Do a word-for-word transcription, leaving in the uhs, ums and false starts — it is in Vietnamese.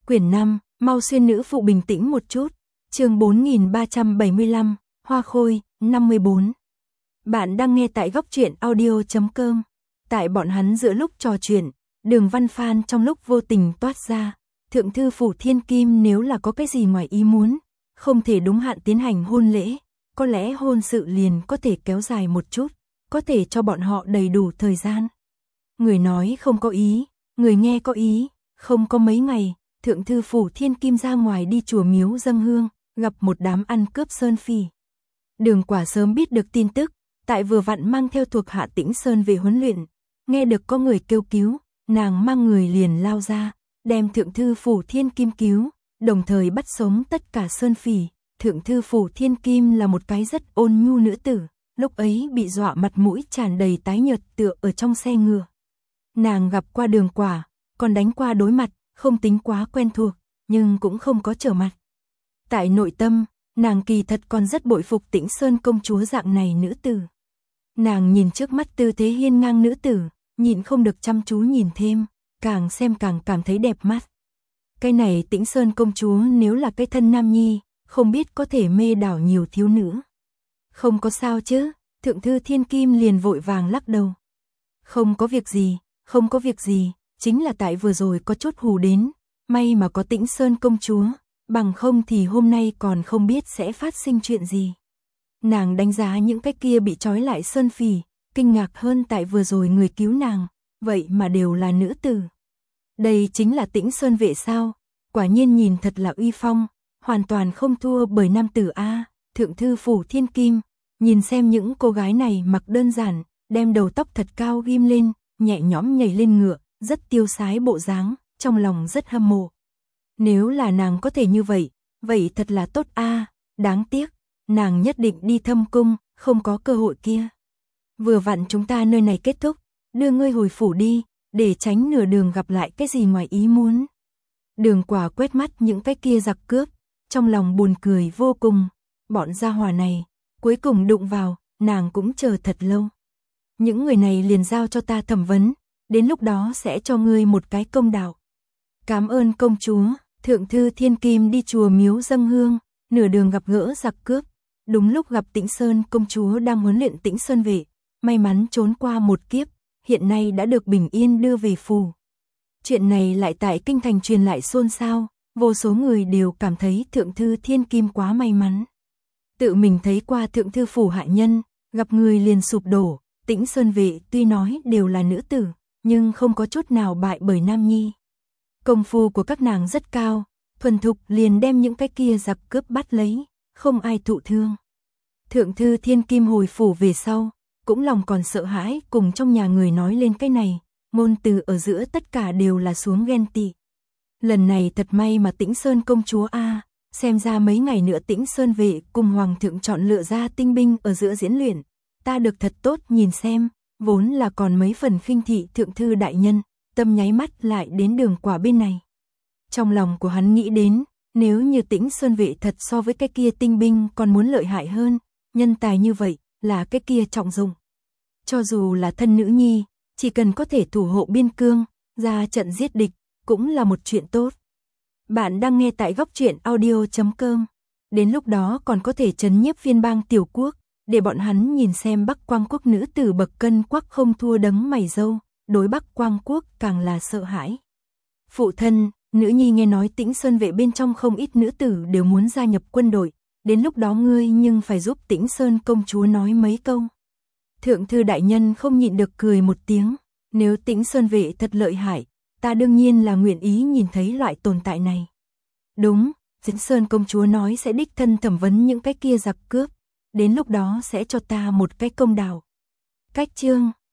Quyển năm, mau xuyên nữ phụ bình tĩnh một chút. Chương bốn nghìn ba trăm bảy mươi lăm, Hoa Khôi, năm mươi bốn. Bạn đang nghe tại góc truyện audio chấm com. Tại bọn hắn giữa lúc trò chuyện, Đường Văn Phan trong lúc vô tình toát ra, Thượng thư phủ Thiên Kim nếu là có cái gì ngoài ý muốn, không thể đúng hạn tiến hành hôn lễ, có lẽ hôn sự liền có thể kéo dài một chút, có thể cho bọn họ đầy đủ thời gian. Người nói không có ý, người nghe có ý, không có mấy ngày, Thượng thư phủ Thiên Kim ra ngoài đi chùa miếu dâng hương, gặp một đám ăn cướp Sơn Phỉ. Đường Quả sớm biết được tin tức, tại vừa vặn mang theo thuộc hạ Tĩnh Sơn về huấn luyện, nghe được có người kêu cứu, nàng mang người liền lao ra, đem Thượng thư phủ Thiên Kim cứu, đồng thời bắt sống tất cả Sơn Phỉ. Thượng thư phủ Thiên Kim là một cái rất ôn nhu nữ tử, lúc ấy bị dọa mặt mũi tràn đầy tái nhợt tựa ở trong xe ngựa. Nàng gặp qua Đường Quả, còn đánh qua đối mặt, không tính quá quen thuộc, nhưng cũng không có trở mặt. Tại nội tâm, nàng kỳ thật còn rất bội phục Tĩnh Sơn công chúa dạng này nữ tử. Nàng nhìn trước mắt tư thế hiên ngang nữ tử, nhịn không được chăm chú nhìn thêm, càng xem càng cảm thấy đẹp mắt. Cái này Tĩnh Sơn công chúa nếu là cái thân nam nhi, không biết có thể mê đảo nhiều thiếu nữ. Không có sao chứ, Thượng thư Thiên Kim liền vội vàng lắc đầu. Không có việc gì, không có việc gì, chính là tại vừa rồi có chút hù đến, may mà có Tĩnh Sơn công chúa, bằng không thì hôm nay còn không biết sẽ phát sinh chuyện gì. Nàng đánh giá những cái kia bị trói lại Sơn Phỉ, kinh ngạc hơn tại vừa rồi người cứu nàng, vậy mà đều là nữ tử. Đây chính là Tĩnh Sơn vệ sao, quả nhiên nhìn thật là uy phong, hoàn toàn không thua bởi nam tử A. Thượng thư phủ Thiên Kim, nhìn xem những cô gái này mặc đơn giản, đem đầu tóc thật cao ghim lên, nhẹ nhõm nhảy lên ngựa, rất tiêu sái bộ dáng, trong lòng rất hâm mộ. Nếu là nàng có thể như vậy, vậy thật là tốt a, đáng tiếc, nàng nhất định đi thâm cung, không có cơ hội kia. Vừa vặn chúng ta nơi này kết thúc, đưa ngươi hồi phủ đi, để tránh nửa đường gặp lại cái gì ngoài ý muốn. Đường Quả quét mắt những cái kia giặc cướp, trong lòng buồn cười vô cùng, bọn gia hỏa này, cuối cùng đụng vào, nàng cũng chờ thật lâu. Những người này liền giao cho ta thẩm vấn, đến lúc đó sẽ cho ngươi một cái công đạo. Cảm ơn công chúa. Thượng thư Thiên Kim đi chùa miếu dâng hương, nửa đường gặp gỡ giặc cướp, đúng lúc gặp Tĩnh Sơn công chúa đang huấn luyện Tĩnh Sơn vệ, may mắn trốn qua một kiếp, hiện nay đã được bình yên đưa về phủ. Chuyện này lại tại kinh thành truyền lại xôn xao, vô số người đều cảm thấy Thượng thư Thiên Kim quá may mắn. Tự mình thấy qua Thượng thư phủ hạ nhân, gặp người liền sụp đổ. Tĩnh Sơn vệ tuy nói đều là nữ tử, nhưng không có chút nào bại bởi nam nhi. Công phu của các nàng rất cao, thuần thục liền đem những cái kia giặc cướp bắt lấy, không ai thụ thương. Thượng thư Thiên Kim hồi phủ về sau, cũng lòng còn sợ hãi cùng trong nhà người nói lên cái này, ngôn từ ở giữa tất cả đều là xuống ghen tị. Lần này thật may mà Tĩnh Sơn công chúa a, xem ra mấy ngày nữa Tĩnh Sơn vệ cùng hoàng thượng chọn lựa ra tinh binh ở giữa diễn luyện. Ta được thật tốt nhìn xem, vốn là còn mấy phần khinh thị Thượng thư đại nhân, tâm nháy mắt lại đến Đường Quả bên này. Trong lòng của hắn nghĩ đến, nếu như Tĩnh Sơn vệ thật so với cái kia tinh binh còn muốn lợi hại hơn, nhân tài như vậy, là cái kia trọng dụng. Cho dù là thân nữ nhi, chỉ cần có thể thủ hộ biên cương, ra trận giết địch, cũng là một chuyện tốt. Bạn đang nghe tại góc truyện audio chấm com. Đến lúc đó còn có thể trấn nhiếp phiên bang tiểu quốc, để bọn hắn nhìn xem Bắc Quang quốc nữ tử bậc cân quắc không thua đấng mày râu, đối Bắc Quang quốc càng là sợ hãi. Phụ thân, nữ nhi nghe nói Tĩnh Sơn vệ bên trong không ít nữ tử đều muốn gia nhập quân đội, đến lúc đó ngươi nhưng phải giúp Tĩnh Sơn công chúa nói mấy câu. Thượng thư đại nhân không nhịn được cười một tiếng, nếu Tĩnh Sơn vệ thật lợi hại, ta đương nhiên là nguyện ý nhìn thấy loại tồn tại này. Đúng, Tĩnh Sơn công chúa nói sẽ đích thân thẩm vấn những cái kia giặc cướp, đến lúc đó sẽ cho ta một cái công đạo. Cách chương